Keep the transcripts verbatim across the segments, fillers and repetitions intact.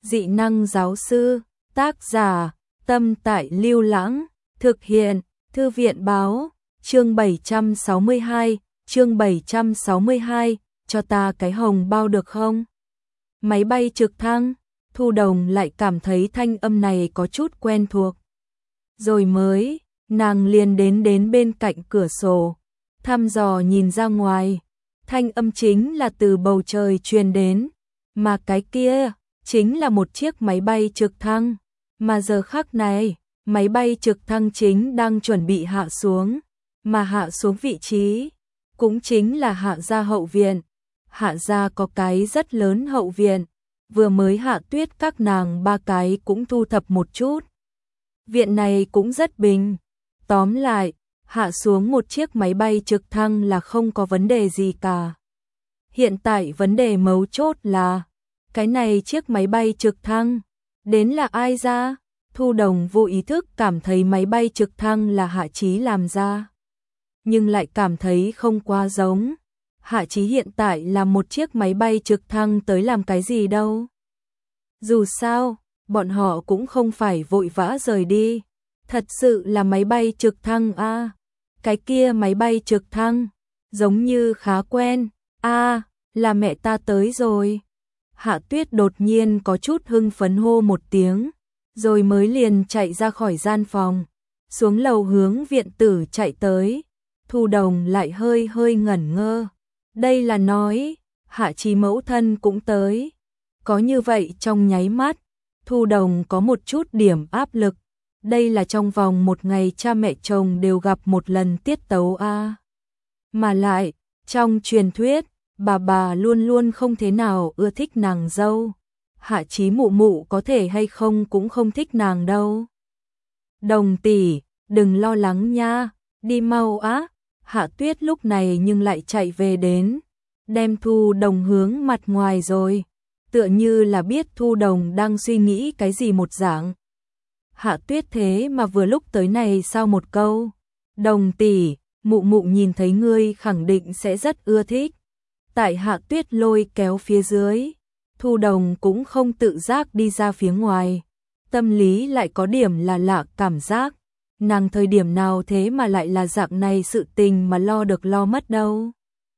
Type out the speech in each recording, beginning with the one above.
Dị năng giáo sư, tác giả, Tâm Tại Lưu Lãng, thực hiện, Thư viện báo, chương bảy trăm sáu mươi hai, chương bảy trăm sáu mươi hai, cho ta cái hồng bao được không? Máy bay trực thăng, Thu Đồng lại cảm thấy thanh âm này có chút quen thuộc. Rồi mới, nàng liền đến đến bên cạnh cửa sổ, thăm dò nhìn ra ngoài, thanh âm chính là từ bầu trời truyền đến, mà cái kia chính là một chiếc máy bay trực thăng, mà giờ khắc này, máy bay trực thăng chính đang chuẩn bị hạ xuống, mà hạ xuống vị trí, cũng chính là Hạ gia hậu viện. Hạ gia có cái rất lớn hậu viện, vừa mới Hạ Tuyết các nàng ba cái cũng thu thập một chút. Viện này cũng rất bình, tóm lại, hạ xuống một chiếc máy bay trực thăng là không có vấn đề gì cả. Hiện tại vấn đề mấu chốt là, cái này chiếc máy bay trực thăng, đến là ai ra? Thu Đồng vô ý thức cảm thấy máy bay trực thăng là Hạ Chí làm ra, nhưng lại cảm thấy không quá giống. Hạ Chí hiện tại là một chiếc máy bay trực thăng tới làm cái gì đâu. Dù sao, bọn họ cũng không phải vội vã rời đi. Thật sự là máy bay trực thăng a à. Cái kia máy bay trực thăng, giống như khá quen. A à, là mẹ ta tới rồi. Hạ Tuyết đột nhiên có chút hưng phấn hô một tiếng, rồi mới liền chạy ra khỏi gian phòng, xuống lầu hướng viện tử chạy tới. Thu Đồng lại hơi hơi ngẩn ngơ. Đây là nói, Hạ Chí mẫu thân cũng tới. Có như vậy trong nháy mắt, Thu Đồng có một chút điểm áp lực. Đây là trong vòng một ngày cha mẹ chồng đều gặp một lần tiết tấu a. À. Mà lại, trong truyền thuyết, bà bà luôn luôn không thế nào ưa thích nàng dâu. Hạ Chí mụ mụ có thể hay không cũng không thích nàng đâu. Đồng tỷ, đừng lo lắng nha, đi mau á. Hạ Tuyết lúc này nhưng lại chạy về đến, đem Thu Đồng hướng mặt ngoài rồi, tựa như là biết Thu Đồng đang suy nghĩ cái gì một dạng. Hạ Tuyết thế mà vừa lúc tới này sau một câu, Đồng tỷ, mụ mụ nhìn thấy ngươi khẳng định sẽ rất ưa thích. Tại Hạ Tuyết lôi kéo phía dưới, Thu Đồng cũng không tự giác đi ra phía ngoài, tâm lý lại có điểm là lạ cảm giác. Nàng thời điểm nào thế mà lại là dạng này sự tình mà lo được lo mất đâu.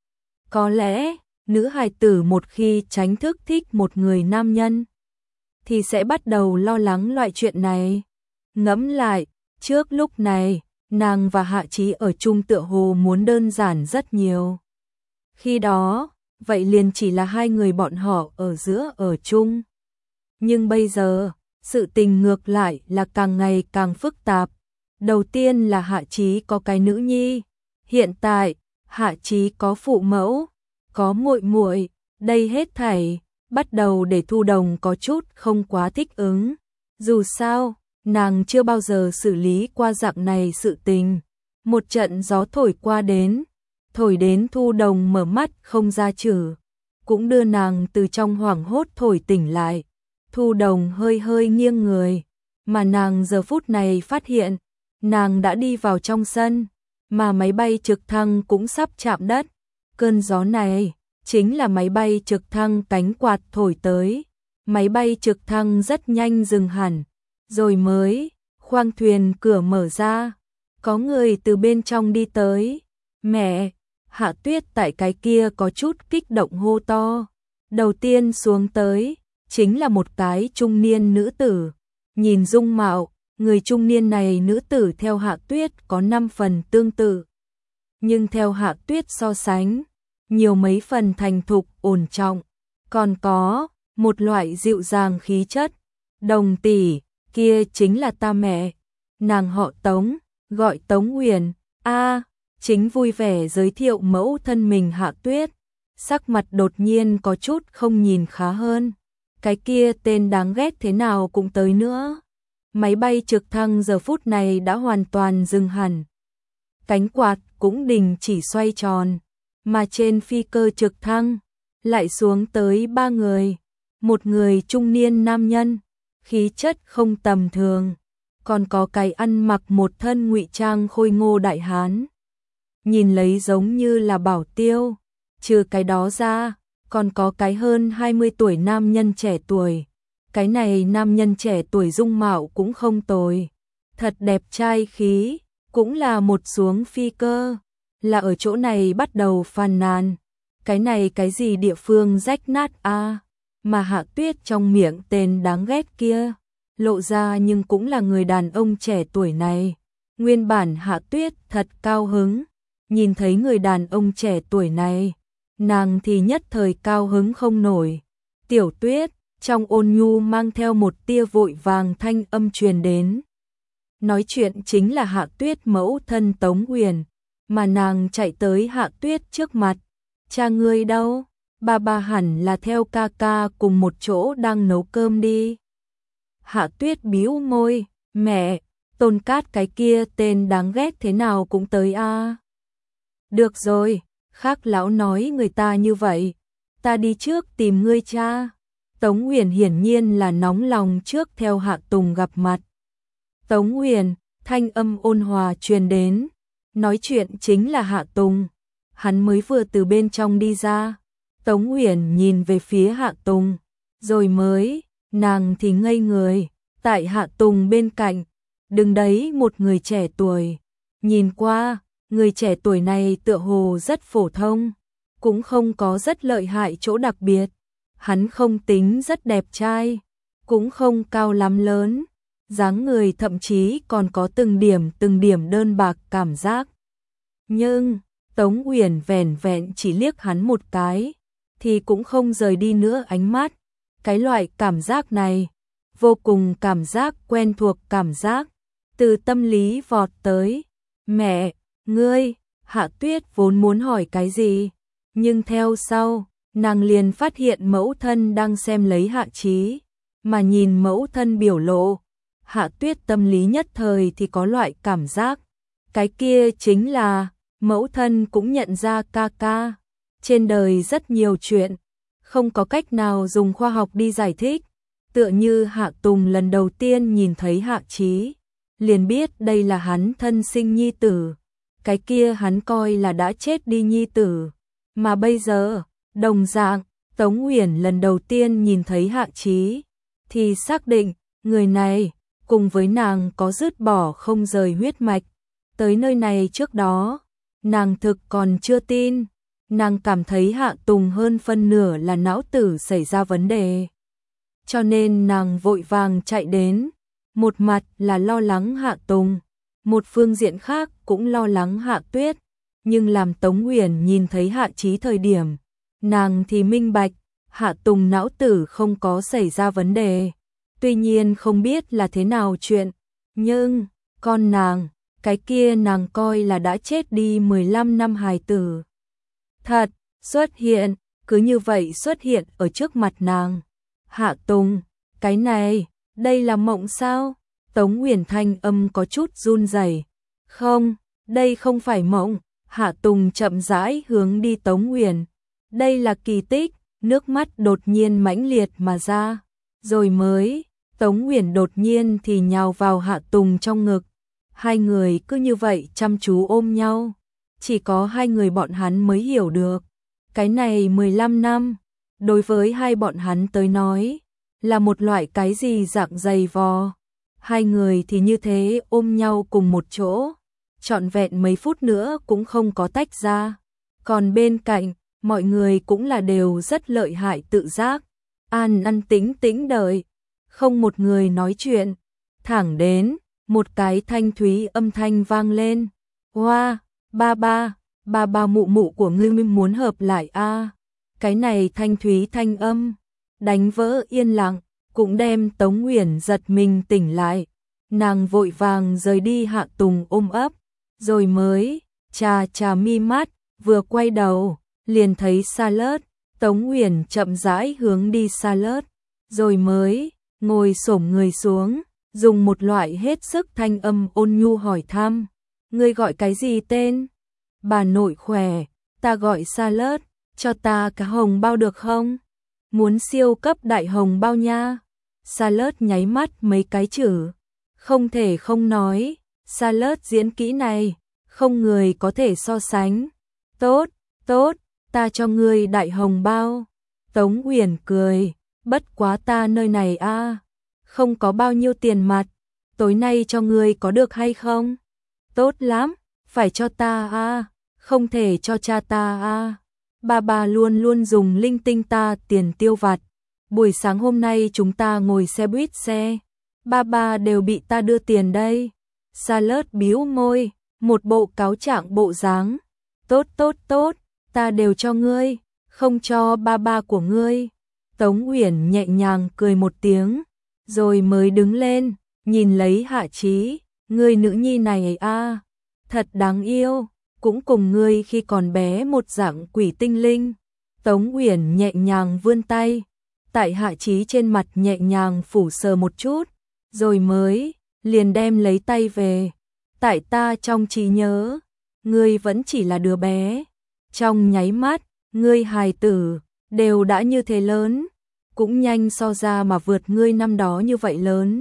Có lẽ, nữ hài tử một khi tránh thức thích một người nam nhân, thì sẽ bắt đầu lo lắng loại chuyện này. Ngẫm lại, trước lúc này, nàng và Hạ Chí ở chung tựa hồ muốn đơn giản rất nhiều. Khi đó, vậy liền chỉ là hai người bọn họ ở giữa ở chung. Nhưng bây giờ, sự tình ngược lại là càng ngày càng phức tạp. Đầu tiên là Hạ Chí có cái nữ nhi, hiện tại Hạ Chí có phụ mẫu, có muội muội, đây hết thảy bắt đầu để Thu Đồng có chút không quá thích ứng. Dù sao, nàng chưa bao giờ xử lý qua dạng này sự tình. Một trận gió thổi qua đến, thổi đến Thu Đồng mở mắt không ra chữ, cũng đưa nàng từ trong hoảng hốt thổi tỉnh lại. Thu Đồng hơi hơi nghiêng người, mà nàng giờ phút này phát hiện nàng đã đi vào trong sân, mà máy bay trực thăng cũng sắp chạm đất. Cơn gió này chính là máy bay trực thăng cánh quạt thổi tới. Máy bay trực thăng rất nhanh dừng hẳn, rồi mới, khoang thuyền cửa mở ra, có người từ bên trong đi tới. Mẹ, Hạ Tuyết tại cái kia có chút kích động hô to. Đầu tiên xuống tới, chính là một cái trung niên nữ tử, nhìn dung mạo. Người trung niên này nữ tử theo Hạ Tuyết có năm phần tương tự, nhưng theo Hạ Tuyết so sánh, nhiều mấy phần thành thục ổn trọng, còn có một loại dịu dàng khí chất. Đồng tỷ, kia chính là ta mẹ, nàng họ Tống, gọi Tống Huyền. A, chính vui vẻ giới thiệu mẫu thân mình. Hạ Tuyết, sắc mặt đột nhiên có chút không nhìn khá hơn, cái kia tên đáng ghét thế nào cũng tới nữa. Máy bay trực thăng giờ phút này đã hoàn toàn dừng hẳn. Cánh quạt cũng đình chỉ xoay tròn, mà trên phi cơ trực thăng lại xuống tới ba người. Một người trung niên nam nhân, khí chất không tầm thường, còn có cái ăn mặc một thân ngụy trang khôi ngô đại hán. Nhìn lấy giống như là bảo tiêu, trừ cái đó ra, còn có cái hơn hai mươi tuổi nam nhân trẻ tuổi. cái này nam nhân trẻ tuổi dung mạo cũng không tồi, thật đẹp trai khí, cũng là một xuống phi cơ, là ở chỗ này bắt đầu phàn nàn, cái này cái gì địa phương rách nát a, à? Mà Hạ Tuyết trong miệng tên đáng ghét kia, lộ ra nhưng cũng là người đàn ông trẻ tuổi này. Nguyên bản Hạ Tuyết thật cao hứng, nhìn thấy người đàn ông trẻ tuổi này, nàng thì nhất thời cao hứng không nổi. Tiểu Tuyết, trong ôn nhu mang theo một tia vội vàng thanh âm truyền đến. Nói chuyện chính là Hạ Tuyết mẫu thân Tống Huyền, mà nàng chạy tới Hạ Tuyết trước mặt. Cha ngươi đâu? Bà bà hẳn là theo ca ca cùng một chỗ đang nấu cơm đi. Hạ Tuyết bĩu môi, mẹ, Tôn Cát cái kia tên đáng ghét thế nào cũng tới a. À. Được rồi, khác lão nói người ta như vậy, ta đi trước tìm ngươi cha. Tống Huyền hiển nhiên là nóng lòng trước theo Hạ Tùng gặp mặt. Tống Huyền, thanh âm ôn hòa truyền đến, nói chuyện chính là Hạ Tùng. Hắn mới vừa từ bên trong đi ra. Tống Huyền nhìn về phía Hạ Tùng, rồi mới, nàng thì ngây người, tại Hạ Tùng bên cạnh, đứng đấy một người trẻ tuổi. Nhìn qua, người trẻ tuổi này tựa hồ rất phổ thông, cũng không có rất lợi hại chỗ đặc biệt. Hắn không tính rất đẹp trai, cũng không cao lắm lớn, dáng người thậm chí còn có từng điểm từng điểm đơn bạc cảm giác. Nhưng, Tống Huyền vẻn vẹn chỉ liếc hắn một cái, thì cũng không rời đi nữa ánh mắt. Cái loại cảm giác này, vô cùng cảm giác quen thuộc cảm giác, từ tâm lý vọt tới. Mẹ, ngươi, Hạ Tuyết vốn muốn hỏi cái gì, nhưng theo sau, nàng liền phát hiện mẫu thân đang xem lấy Hạ Chí, mà nhìn mẫu thân biểu lộ, Hạ Tuyết tâm lý nhất thời thì có loại cảm giác, cái kia chính là, mẫu thân cũng nhận ra ca ca. Trên đời rất nhiều chuyện, không có cách nào dùng khoa học đi giải thích, tựa như Hạ Tùng lần đầu tiên nhìn thấy Hạ Chí, liền biết đây là hắn thân sinh nhi tử, cái kia hắn coi là đã chết đi nhi tử, mà bây giờ, đồng dạng, Tống Huyền lần đầu tiên nhìn thấy Hạ Chí, thì xác định, người này, cùng với nàng có dứt bỏ không rời huyết mạch, tới nơi này trước đó, nàng thực còn chưa tin. Nàng cảm thấy Hạ Tùng hơn phân nửa là não tử xảy ra vấn đề. Cho nên nàng vội vàng chạy đến, một mặt là lo lắng Hạ Tùng, một phương diện khác cũng lo lắng Hạ Tuyết, nhưng làm Tống Huyền nhìn thấy Hạ Chí thời điểm, nàng thì minh bạch, Hạ Tùng não tử không có xảy ra vấn đề, tuy nhiên không biết là thế nào chuyện, nhưng, con nàng, cái kia nàng coi là đã chết đi mười lăm năm hài tử. Thật, xuất hiện, cứ như vậy xuất hiện ở trước mặt nàng. Hạ Tùng, cái này, đây là mộng sao? Tống Huyền thanh âm có chút run rẩy. Không, đây không phải mộng. Hạ Tùng chậm rãi hướng đi Tống Huyền. Đây là kỳ tích, nước mắt đột nhiên mãnh liệt mà ra. Rồi mới, Tống Huyền đột nhiên thì nhào vào Hạ Tùng trong ngực. Hai người cứ như vậy chăm chú ôm nhau. Chỉ có hai người bọn hắn mới hiểu được. Cái này mười lăm năm, đối với hai bọn hắn tới nói, là một loại cái gì dạng dày vò. Hai người thì như thế ôm nhau cùng một chỗ, trọn vẹn mấy phút nữa cũng không có tách ra. Còn bên cạnh, mọi người cũng là đều rất lợi hại tự giác, an ăn tĩnh tĩnh đợi, không một người nói chuyện. Thẳng đến, một cái thanh thúy âm thanh vang lên. Hoa! Wow, ba ba, ba ba mụ mụ của ngươi muốn hợp lại a. À. Cái này thanh thúy thanh âm, đánh vỡ yên lặng, cũng đem Tống Huyền giật mình tỉnh lại. Nàng vội vàng rời đi Hạ Tùng ôm ấp, rồi mới, chà chà mi mắt, vừa quay đầu, liền thấy Charlotte. Tống Huyền chậm rãi hướng đi Charlotte, rồi mới, ngồi xổm người xuống, dùng một loại hết sức thanh âm ôn nhu hỏi thăm. Ngươi gọi cái gì tên? Bà nội khỏe, ta gọi Charlotte, cho ta cả hồng bao được không? Muốn siêu cấp đại hồng bao nha. Charlotte nháy mắt mấy cái chữ. Không thể không nói, Charlotte diễn kỹ này, không người có thể so sánh. Tốt, tốt, ta cho ngươi đại hồng bao. Tống Huyền cười, bất quá ta nơi này a, không có bao nhiêu tiền mặt, tối nay cho ngươi có được hay không? Tốt lắm, phải cho ta a, không thể cho cha ta a. Ba ba luôn luôn dùng linh tinh ta tiền tiêu vặt. Buổi sáng hôm nay chúng ta ngồi xe buýt xe, ba ba đều bị ta đưa tiền đây. Salad bĩu môi, một bộ cáo trạng bộ dáng. Tốt tốt tốt, ta đều cho ngươi, không cho ba ba của ngươi. Tống Uyển nhẹ nhàng cười một tiếng, rồi mới đứng lên, nhìn lấy Hạ Chí, ngươi nữ nhi này a, thật đáng yêu, cũng cùng ngươi khi còn bé một dạng quỷ tinh linh. Tống Uyển nhẹ nhàng vươn tay, tại Hạ Chí trên mặt nhẹ nhàng phủ sờ một chút, rồi mới liền đem lấy tay về. Tại ta trong trí nhớ, ngươi vẫn chỉ là đứa bé. Trong nháy mắt, ngươi hài tử đều đã như thế lớn, cũng nhanh so ra mà vượt ngươi năm đó như vậy lớn.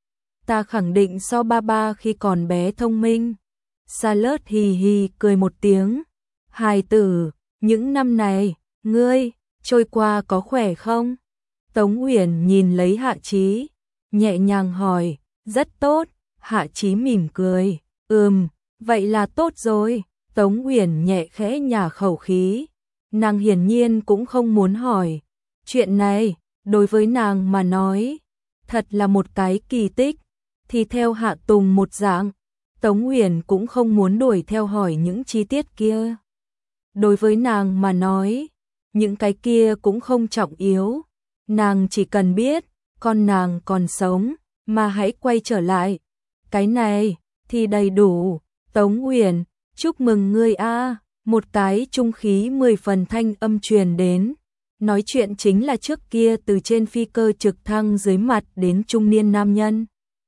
Ta khẳng định so ba ba khi còn bé thông minh. Salad hì hì cười một tiếng. Hài tử, những năm này, ngươi trôi qua có khỏe không? Tống Uyển nhìn lấy Hạ Chí, nhẹ nhàng hỏi. Rất tốt. Hạ Chí mỉm cười. Ừm, vậy là tốt rồi. Tống Uyển nhẹ khẽ nhả khẩu khí. Nàng hiển nhiên cũng không muốn hỏi. Chuyện này, đối với nàng mà nói, thật là một cái kỳ tích. Thì theo Hạ Tùng một dạng, Tống Uyển cũng không muốn đuổi theo hỏi những chi tiết kia. Đối với nàng mà nói, những cái kia cũng không trọng yếu. Nàng chỉ cần biết, con nàng còn sống, mà hãy quay trở lại. Cái này, thì đầy đủ. Tống Uyển, chúc mừng ngươi a. Một cái trung khí mười phần thanh âm truyền đến. Nói chuyện chính là trước kia từ trên phi cơ trực thăng dưới mặt đến trung niên nam nhân.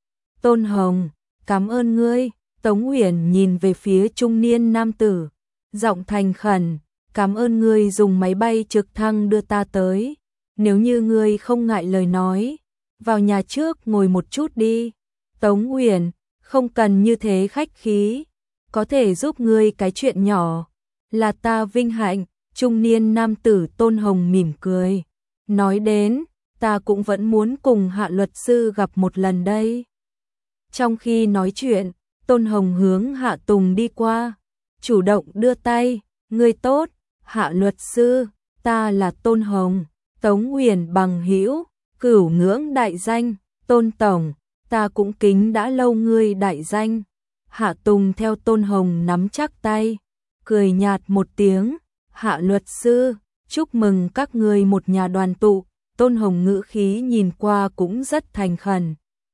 Tôn Hồng, cảm ơn ngươi. Tống Uyển nhìn về phía trung niên nam tử, giọng thành khẩn, cảm ơn ngươi dùng máy bay trực thăng đưa ta tới. Nếu như ngươi không ngại lời nói, vào nhà trước ngồi một chút đi. Tống Uyển, không cần như thế khách khí, có thể giúp ngươi cái chuyện nhỏ, là ta vinh hạnh. Trung niên nam tử Tôn Hồng mỉm cười, nói đến, ta cũng vẫn muốn cùng Hạ luật sư gặp một lần đây. Trong khi nói chuyện, Tôn Hồng hướng Hạ Tùng đi qua, chủ động đưa tay, ngươi tốt, Hạ luật sư, ta là Tôn Hồng. Tống Uyển bằng hữu, cửu ngưỡng đại danh. Tôn tổng, ta cũng kính đã lâu ngươi đại danh. Hạ Tùng theo Tôn Hồng nắm chắc tay, cười nhạt một tiếng. Hạ luật sư, chúc mừng các ngươi một nhà đoàn tụ. Tôn Hồng ngữ khí nhìn qua cũng rất thành khẩn.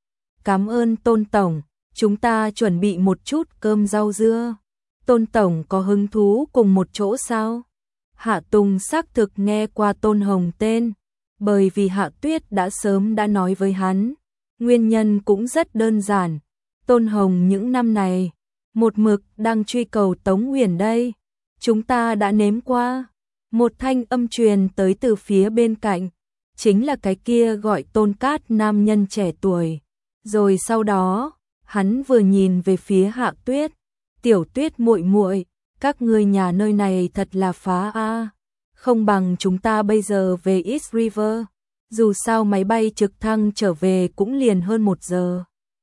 Cảm ơn Tôn tổng, chúng ta chuẩn bị một chút cơm rau dưa. Tôn tổng có hứng thú cùng một chỗ sao? Hạ Tùng xác thực nghe qua Tôn Hồng tên, bởi vì Hạ Tuyết đã sớm đã nói với hắn. Nguyên nhân cũng rất đơn giản, Tôn Hồng những năm này một mực đang truy cầu Tống Uyển đây. Chúng ta đã nếm qua. Một thanh âm truyền tới từ phía bên cạnh, chính là cái kia gọi Tôn Cát nam nhân trẻ tuổi. Rồi sau đó, hắn vừa nhìn về phía Hạ Tuyết, Tiểu Tuyết muội muội, các ngươi nhà nơi này thật là phá a. Không bằng chúng ta bây giờ về East River, dù sao máy bay trực thăng trở về cũng liền hơn một giờ.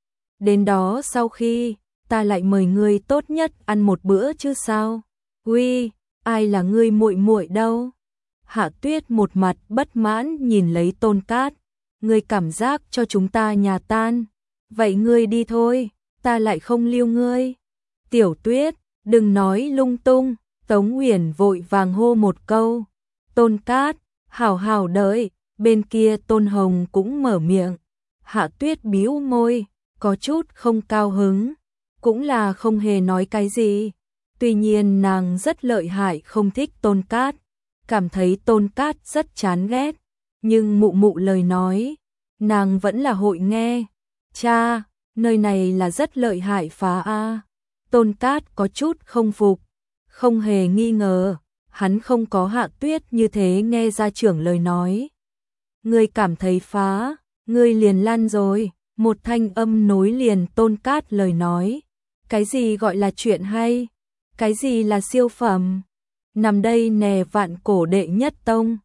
Đến đó sau khi, ta lại mời ngươi tốt nhất ăn một bữa chứ sao? Uy, ai là ngươi muội muội đâu? Hạ Tuyết một mặt bất mãn nhìn lấy Tôn Cát, ngươi cảm giác cho chúng ta nhà tan. Vậy ngươi đi thôi, ta lại không lưu ngươi. Tiểu Tuyết, đừng nói lung tung. Tống Uyển vội vàng hô một câu. Tôn Cát, hảo hảo đợi. Bên kia Tôn Hồng cũng mở miệng. Hạ Tuyết bĩu môi, có chút không cao hứng, cũng là không hề nói cái gì. Tuy nhiên nàng rất lợi hại không thích Tôn Cát, cảm thấy Tôn Cát rất chán ghét, nhưng mụ mụ lời nói, nàng vẫn là hội nghe. Cha, nơi này là rất lợi hại phá a. Tôn Cát có chút không phục, không hề nghi ngờ, hắn không có Hạ Tuyết như thế nghe gia trưởng lời nói. Ngươi cảm thấy phá, ngươi liền lăn rồi. Một thanh âm nối liền Tôn Cát lời nói. Cái gì gọi là chuyện hay? Cái gì là siêu phẩm? Nằm đây nè vạn cổ đệ nhất tông,